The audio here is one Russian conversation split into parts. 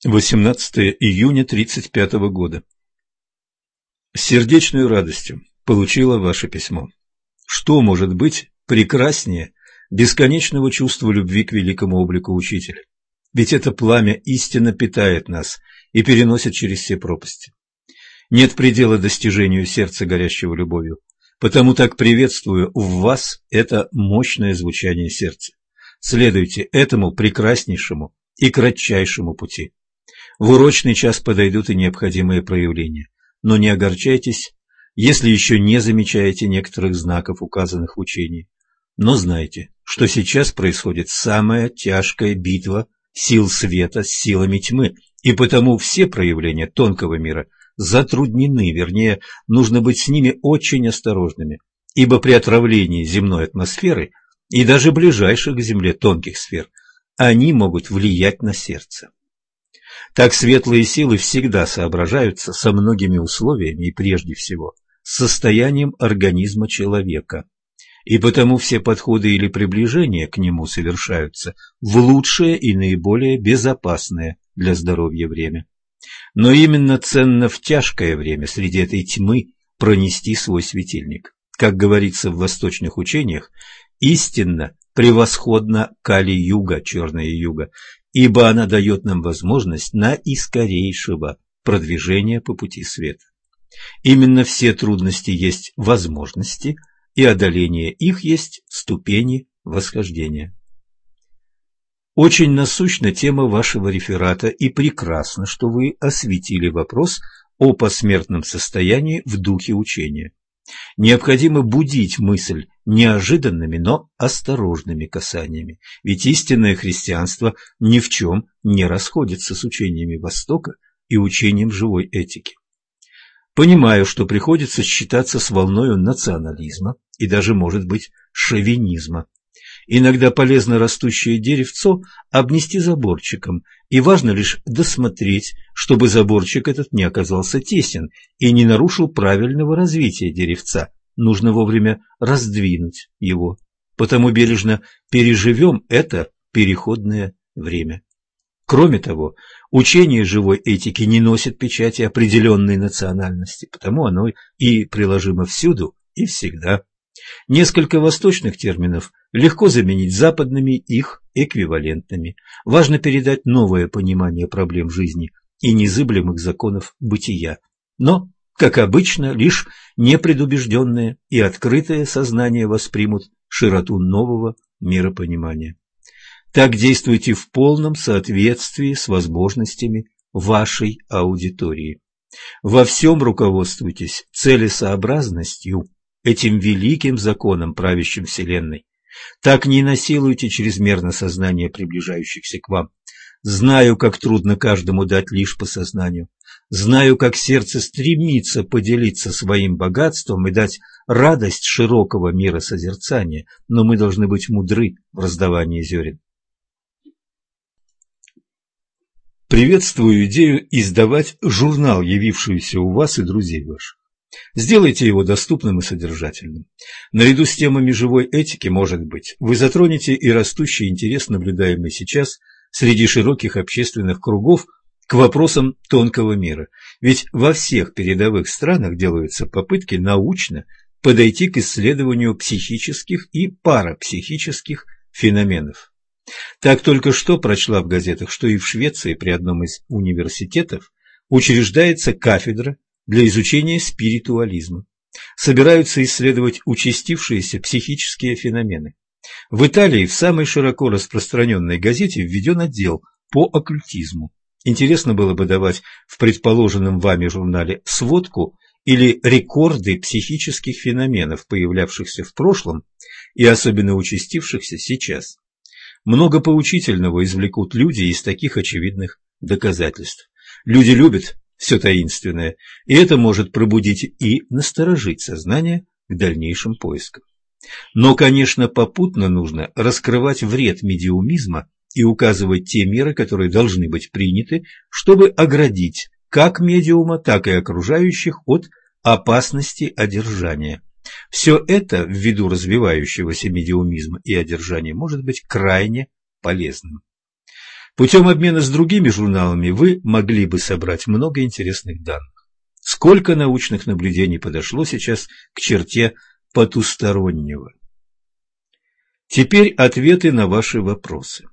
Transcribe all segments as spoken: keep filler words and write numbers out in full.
восемнадцатое июня тридцать пятого года. С сердечной радостью получила ваше письмо. Что может быть прекраснее бесконечного чувства любви к великому облику Учителя? Ведь это пламя истинно питает нас и переносит через все пропасти. Нет предела достижению сердца, горящего любовью, потому так приветствую в вас это мощное звучание сердца. Следуйте этому прекраснейшему и кратчайшему пути. В урочный час подойдут и необходимые проявления, но не огорчайтесь, если еще не замечаете некоторых знаков, указанных в учении. Но знайте, что сейчас происходит самая тяжкая битва сил света с силами тьмы, и потому все проявления тонкого мира затруднены, вернее, нужно быть с ними очень осторожными, ибо при отравлении земной атмосферы и даже ближайших к Земле тонких сфер они могут влиять на сердце. Так светлые силы всегда соображаются со многими условиями и прежде всего с состоянием организма человека, и потому все подходы или приближения к нему совершаются в лучшее и наиболее безопасное для здоровья время. Но именно ценно в тяжкое время среди этой тьмы пронести свой светильник. Как говорится в восточных учениях, истинно превосходна Кали-юга, черная юга, ибо она дает нам возможность наискорейшего продвижения по пути света. Именно все трудности есть возможности, и одоление их есть ступени восхождения. Очень насущна тема вашего реферата, и прекрасно, что вы осветили вопрос о посмертном состоянии в духе учения. Необходимо будить мысль неожиданными, но осторожными касаниями, ведь истинное христианство ни в чем не расходится с учениями Востока и учением живой этики. Понимаю, что приходится считаться с волною национализма и даже, может быть, шовинизма. Иногда полезно растущее деревцо обнести заборчиком, и важно лишь досмотреть, чтобы заборчик этот не оказался тесен и не нарушил правильного развития деревца. Нужно вовремя раздвинуть его, потому бережно переживем это переходное время. Кроме того, учение живой этики не носит печати определенной национальности, потому оно и приложимо всюду и всегда. Несколько восточных терминов легко заменить западными их эквивалентными. Важно передать новое понимание проблем жизни и незыблемых законов бытия. Но, как обычно, лишь непредубежденное и открытое сознание воспримут широту нового миропонимания. Так действуйте в полном соответствии с возможностями вашей аудитории. Во всем руководствуйтесь целесообразностью, этим великим законом, правящим Вселенной. Так не насилуйте чрезмерно сознание приближающихся к вам. Знаю, как трудно каждому дать лишь по сознанию. Знаю, как сердце стремится поделиться своим богатством и дать радость широкого мира созерцания, но мы должны быть мудры в раздавании зерен. Приветствую идею издавать журнал, явившийся у вас и друзей ваших. Сделайте его доступным и содержательным. Наряду с темами живой этики, может быть, вы затронете и растущий интерес, наблюдаемый сейчас среди широких общественных кругов, к вопросам тонкого мира. Ведь во всех передовых странах делаются попытки научно подойти к исследованию психических и парапсихических феноменов. Так только что прочла в газетах, что и в Швеции при одном из университетов учреждается кафедра для изучения спиритуализма. Собираются исследовать участившиеся психические феномены. В Италии в самой широко распространенной газете введен отдел по оккультизму. Интересно было бы давать в предположенном вами журнале сводку или рекорды психических феноменов, появлявшихся в прошлом и особенно участившихся сейчас. Много поучительного извлекут люди из таких очевидных доказательств. Люди любят все таинственное, и это может пробудить и насторожить сознание к дальнейшим поискам. Но, конечно, попутно нужно раскрывать вред медиумизма и указывать те меры, которые должны быть приняты, чтобы оградить как медиума, так и окружающих от опасности одержания. Все это, ввиду развивающегося медиумизма и одержания, может быть крайне полезным. Путем обмена с другими журналами вы могли бы собрать много интересных данных. Сколько научных наблюдений подошло сейчас к черте потустороннего. Теперь ответы на ваши вопросы.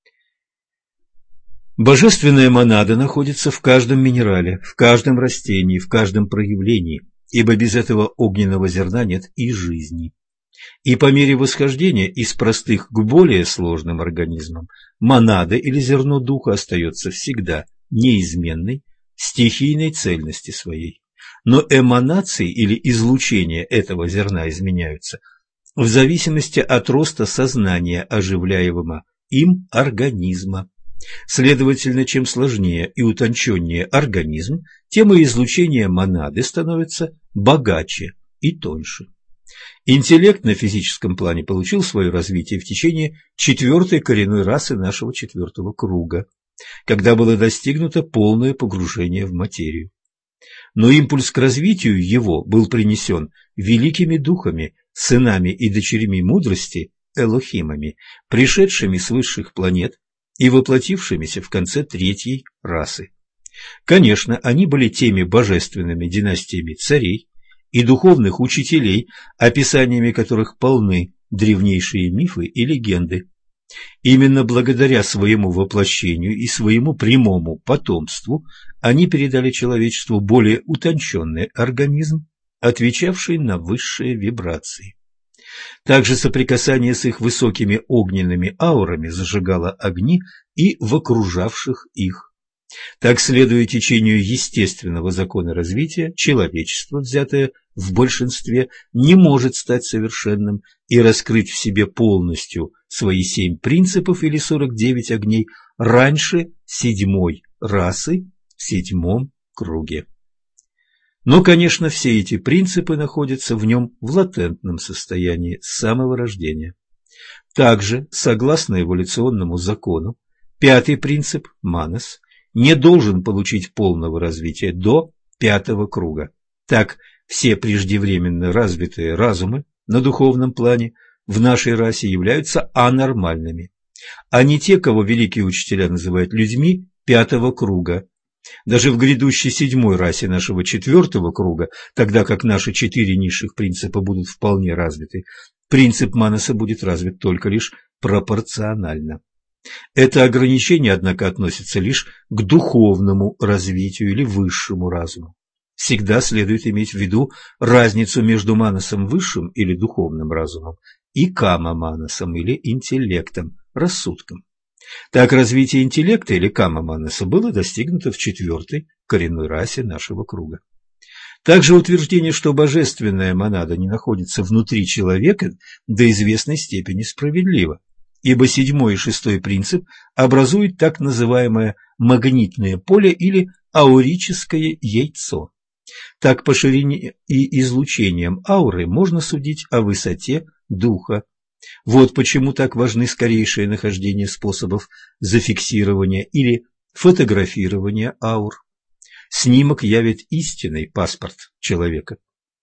Божественная монада находится в каждом минерале, в каждом растении, в каждом проявлении, ибо без этого огненного зерна нет и жизни. И по мере восхождения из простых к более сложным организмам монада или зерно духа остается всегда неизменной в стихийной цельности своей. Но эманации или излучения этого зерна изменяются в зависимости от роста сознания оживляемого им организма. Следовательно, чем сложнее и утонченнее организм, тем и излучение монады становится богаче и тоньше. Интеллект на физическом плане получил свое развитие в течение четвертой коренной расы нашего четвертого круга, когда было достигнуто полное погружение в материю. Но импульс к развитию его был принесен великими духами, сынами и дочерьми мудрости, элохимами, пришедшими с высших планет и воплотившимися в конце третьей расы. Конечно, они были теми божественными династиями царей и духовных учителей, описаниями которых полны древнейшие мифы и легенды. Именно благодаря своему воплощению и своему прямому потомству они передали человечеству более утонченный организм, отвечавший на высшие вибрации. Также соприкасание с их высокими огненными аурами зажигало огни и в окружавших их. Так, следуя течению естественного закона развития, человечество, взятое в большинстве, не может стать совершенным и раскрыть в себе полностью свои семь принципов или сорок девять огней раньше седьмой расы в седьмом круге. Но, конечно, все эти принципы находятся в нем в латентном состоянии с самого рождения. Также, согласно эволюционному закону, пятый принцип, манас, не должен получить полного развития до пятого круга. Так, все преждевременно развитые разумы на духовном плане в нашей расе являются анормальными, а не те, кого великие учителя называют людьми пятого круга. Даже в грядущей седьмой расе нашего четвертого круга, тогда как наши четыре низших принципа будут вполне развиты, принцип манаса будет развит только лишь пропорционально. Это ограничение, однако, относится лишь к духовному развитию или высшему разуму. Всегда следует иметь в виду разницу между манасом высшим или духовным разумом и кама-манасом или интеллектом, рассудком. Так, развитие интеллекта или кама-манаса было достигнуто в четвертой коренной расе нашего круга. Также утверждение, что божественная монада не находится внутри человека, до известной степени справедливо, ибо седьмой и шестой принцип образуют так называемое магнитное поле или аурическое яйцо. Так, по ширине и излучениям ауры можно судить о высоте духа. Вот почему так важны скорейшее нахождение способов зафиксирования или фотографирования аур. Снимок явит истинный паспорт человека.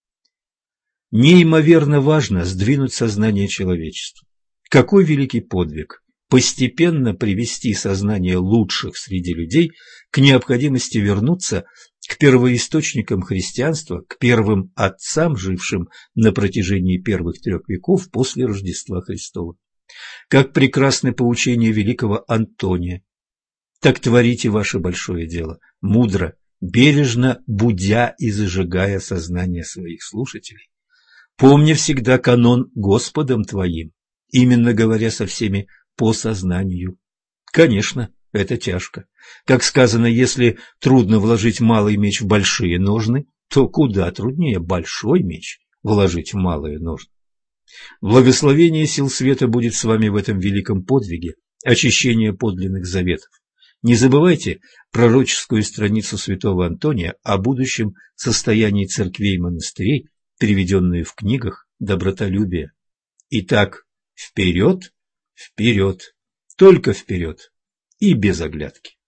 Неимоверно важно сдвинуть сознание человечества. Какой великий подвиг постепенно привести сознание лучших среди людей к необходимости вернуться к первоисточникам христианства, к первым отцам, жившим на протяжении первых трех веков после Рождества Христова. Как прекрасны поучения великого Антония. Так творите ваше большое дело, мудро, бережно будя и зажигая сознание своих слушателей, помня всегда канон Господом твоим, именно говоря со всеми по сознанию. Конечно, это тяжко. Как сказано, если трудно вложить малый меч в большие ножны, то куда труднее большой меч вложить в малые ножны. Благословение сил света будет с вами в этом великом подвиге очищения подлинных заветов. Не забывайте пророческую страницу святого Антония о будущем состоянии церквей и монастырей, переведенную в книгах добротолюбия. Итак, вперед, вперед, только вперед и без оглядки.